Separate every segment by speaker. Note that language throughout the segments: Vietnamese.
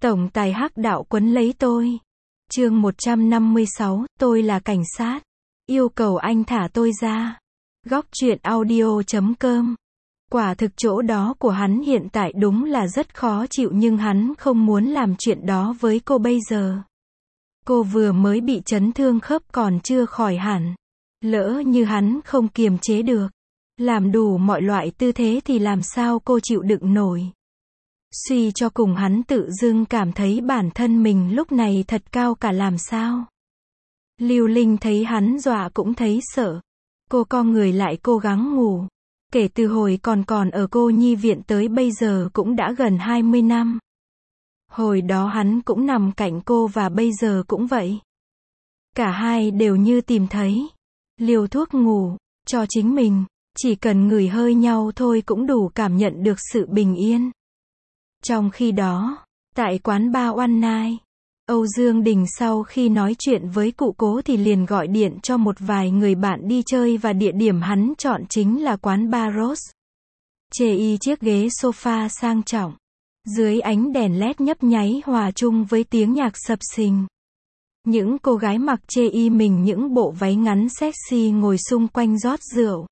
Speaker 1: Tổng tài hắc đạo quấn lấy tôi. Chương 156, tôi là cảnh sát. Yêu cầu anh thả tôi ra. Góc truyện audio.com. Quả thực chỗ đó của hắn hiện tại đúng là rất khó chịu, nhưng hắn không muốn làm chuyện đó với cô bây giờ. Cô vừa mới bị chấn thương khớp còn chưa khỏi hẳn. Lỡ như hắn không kiềm chế được, làm đủ mọi loại tư thế thì làm sao cô chịu đựng nổi. Suy cho cùng hắn tự dưng cảm thấy bản thân mình lúc này thật cao cả làm sao. Lưu Linh thấy hắn dọa cũng thấy sợ. Cô co người lại cố gắng ngủ. Kể từ hồi còn ở cô nhi viện tới bây giờ cũng đã gần 20 năm. Hồi đó hắn cũng nằm cạnh cô và bây giờ cũng vậy. Cả hai đều như tìm thấy liều thuốc ngủ cho chính mình, chỉ cần ngửi hơi nhau thôi cũng đủ cảm nhận được sự bình yên. Trong khi đó, tại quán bar One Night, Âu Dương Đình sau khi nói chuyện với cụ Cố thì liền gọi điện cho một vài người bạn đi chơi, và địa điểm hắn chọn chính là quán bar Rose. Chê y chiếc ghế sofa sang trọng, dưới ánh đèn led nhấp nháy hòa chung với tiếng nhạc sập sình. Những cô gái mặc chê y mình những bộ váy ngắn sexy ngồi xung quanh rót rượu,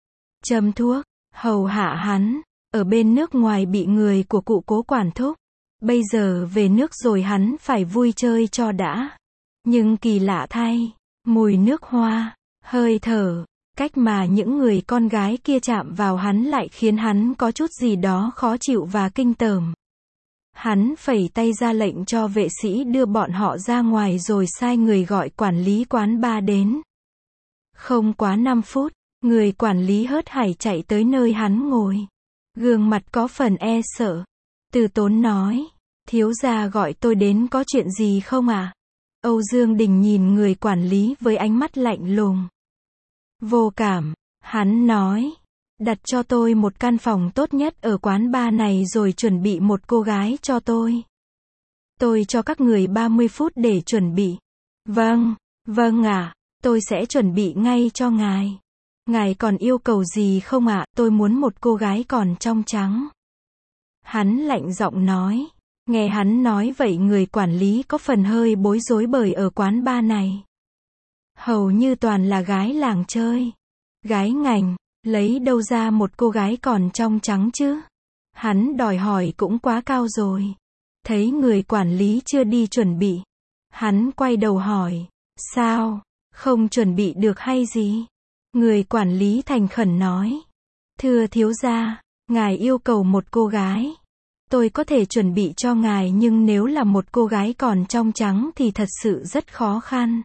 Speaker 1: châm thuốc, hầu hạ hắn. Ở bên nước ngoài bị người của cụ Cố quản thúc. Bây giờ về nước rồi hắn phải vui chơi cho đã. Nhưng kỳ lạ thay, mùi nước hoa, hơi thở, cách mà những người con gái kia chạm vào hắn lại khiến hắn có chút gì đó khó chịu và kinh tởm. Hắn phẩy tay ra lệnh cho vệ sĩ đưa bọn họ ra ngoài rồi sai người gọi quản lý quán bar đến. Không quá 5 phút, người quản lý hớt hải chạy tới nơi hắn ngồi. Gương mặt có phần e sợ. Từ tốn nói, thiếu gia gọi tôi đến có chuyện gì không ạ? Âu Dương Đình nhìn người quản lý với ánh mắt lạnh lùng. Vô cảm, hắn nói, đặt cho tôi một căn phòng tốt nhất ở quán bar này rồi chuẩn bị một cô gái cho tôi. Tôi cho các người 30 phút để chuẩn bị. Vâng ạ, tôi sẽ chuẩn bị ngay cho ngài. Ngài còn yêu cầu gì không ạ? Tôi muốn một cô gái còn trong trắng. Hắn lạnh giọng nói. Nghe hắn nói vậy người quản lý có phần hơi bối rối, bởi ở quán bar này hầu như toàn là gái làng chơi, gái ngành, lấy đâu ra một cô gái còn trong trắng chứ? Hắn đòi hỏi cũng quá cao rồi. Thấy người quản lý chưa đi chuẩn bị, hắn quay đầu hỏi, sao, không chuẩn bị được hay gì? Người quản lý thành khẩn nói, thưa thiếu gia, ngài yêu cầu một cô gái. Tôi có thể chuẩn bị cho ngài, nhưng nếu là một cô gái còn trong trắng thì thật sự rất khó khăn.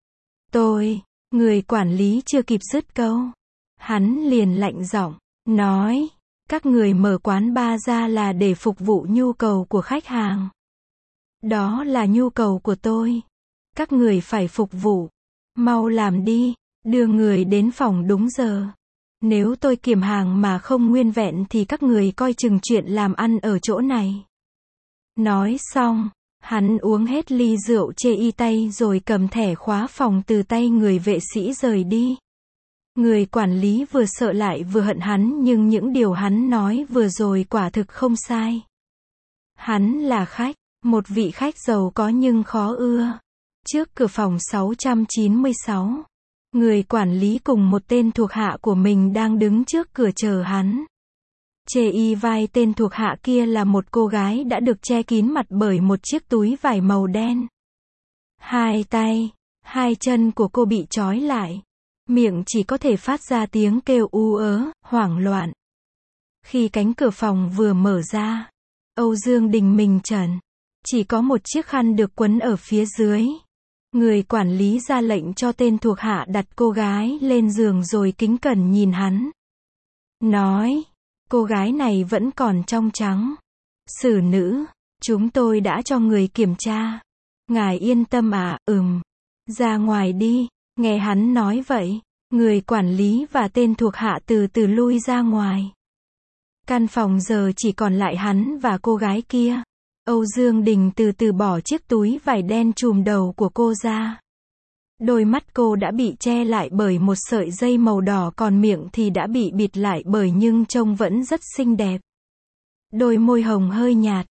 Speaker 1: Người quản lý chưa kịp dứt câu, hắn liền lạnh giọng, nói, các người mở quán bar ra là để phục vụ nhu cầu của khách hàng. Đó là nhu cầu của tôi. Các người phải phục vụ. Mau làm đi. Đưa người đến phòng đúng giờ. Nếu tôi kiểm hàng mà không nguyên vẹn thì các người coi chừng chuyện làm ăn ở chỗ này. Nói xong, hắn uống hết ly rượu chê y tay rồi cầm thẻ khóa phòng từ tay người vệ sĩ rời đi. Người quản lý vừa sợ lại vừa hận hắn, nhưng những điều hắn nói vừa rồi quả thực không sai. Hắn là khách, một vị khách giàu có nhưng khó ưa. Trước cửa phòng 696. Người quản lý cùng một tên thuộc hạ của mình đang đứng trước cửa chờ hắn. Chê y vai tên thuộc hạ kia là một cô gái đã được che kín mặt bởi một chiếc túi vải màu đen. Hai tay, hai chân của cô bị trói lại. Miệng chỉ có thể phát ra tiếng kêu u ớ, hoảng loạn. Khi cánh cửa phòng vừa mở ra, Âu Dương Đình mình trần. Chỉ có một chiếc khăn được quấn ở phía dưới. Người quản lý ra lệnh cho tên thuộc hạ đặt cô gái lên giường rồi kính cẩn nhìn hắn. Nói, cô gái này vẫn còn trong trắng. Xử nữ, chúng tôi đã cho người kiểm tra. Ngài yên tâm ạ, ra ngoài đi. Nghe hắn nói vậy, người quản lý và tên thuộc hạ từ từ lui ra ngoài. Căn phòng giờ chỉ còn lại hắn và cô gái kia. Âu Dương Đình từ từ bỏ chiếc túi vải đen trùm đầu của cô ra. Đôi mắt cô đã bị che lại bởi một sợi dây màu đỏ, còn miệng thì đã bị bịt lại bởi nhưng trông vẫn rất xinh đẹp. Đôi môi hồng hơi nhạt,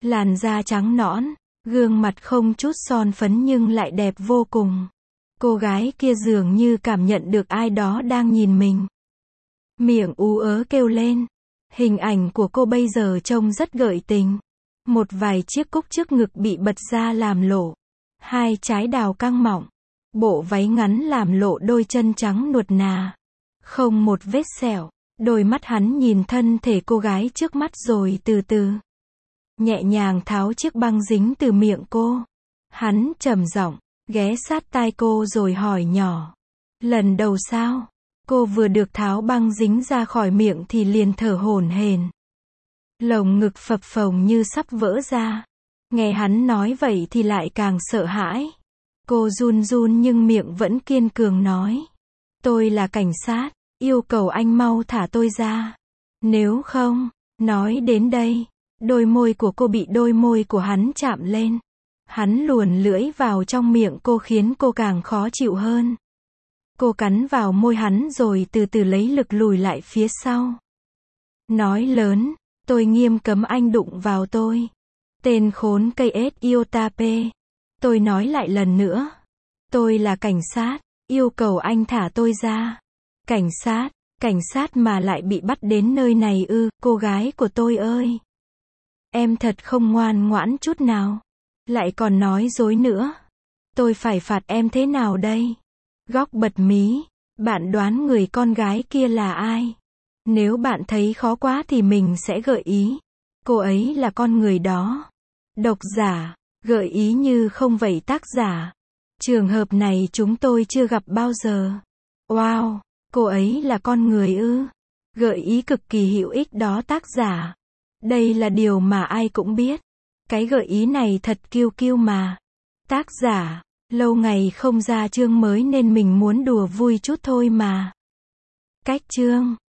Speaker 1: Làn da trắng nõn, gương mặt không chút son phấn nhưng lại đẹp vô cùng. Cô gái kia dường như cảm nhận được ai đó đang nhìn mình. Miệng ú ớ kêu lên. Hình ảnh của cô bây giờ trông rất gợi tình. Một vài chiếc cúc trước ngực bị bật ra làm lộ. Hai trái đào căng mọng. Bộ váy ngắn làm lộ đôi chân trắng nuột nà. Không một vết sẹo. Đôi mắt hắn nhìn thân thể cô gái trước mắt rồi từ từ nhẹ nhàng tháo chiếc băng dính từ miệng cô. Hắn trầm giọng, ghé sát tai cô rồi hỏi nhỏ. Lần đầu sao? Cô vừa được tháo băng dính ra khỏi miệng thì liền thở hổn hển. Lồng ngực phập phồng như sắp vỡ ra. Nghe hắn nói vậy thì lại càng sợ hãi. Cô run run nhưng miệng vẫn kiên cường nói. Tôi là cảnh sát, yêu cầu anh mau thả tôi ra. Nếu không, nói đến đây, đôi môi của cô bị đôi môi của hắn chạm lên. Hắn luồn lưỡi vào trong miệng cô khiến cô càng khó chịu hơn. Cô cắn vào môi hắn rồi từ từ lấy lực lùi lại phía sau. Nói lớn, tôi nghiêm cấm anh đụng vào tôi. Tên khốn cây ết Iotape. Tôi nói lại lần nữa. Tôi là cảnh sát, yêu cầu anh thả tôi ra. Cảnh sát mà lại bị bắt đến nơi này ư, cô gái của tôi ơi. Em thật không ngoan ngoãn chút nào. Lại còn nói dối nữa. Tôi phải phạt em thế nào đây? Góc bật mí. Bạn đoán người con gái kia là ai? Nếu bạn thấy khó quá thì mình sẽ gợi ý. Cô ấy là con người đó. Độc giả. Gợi ý như không vậy tác giả. Trường hợp này chúng tôi chưa gặp bao giờ. Wow, cô ấy là con người ư? Gợi ý cực kỳ hữu ích đó tác giả. Đây là điều mà ai cũng biết. Cái gợi ý này thật kiêu kiêu mà. Tác giả, lâu ngày không ra chương mới nên mình muốn đùa vui chút thôi mà. Cách chương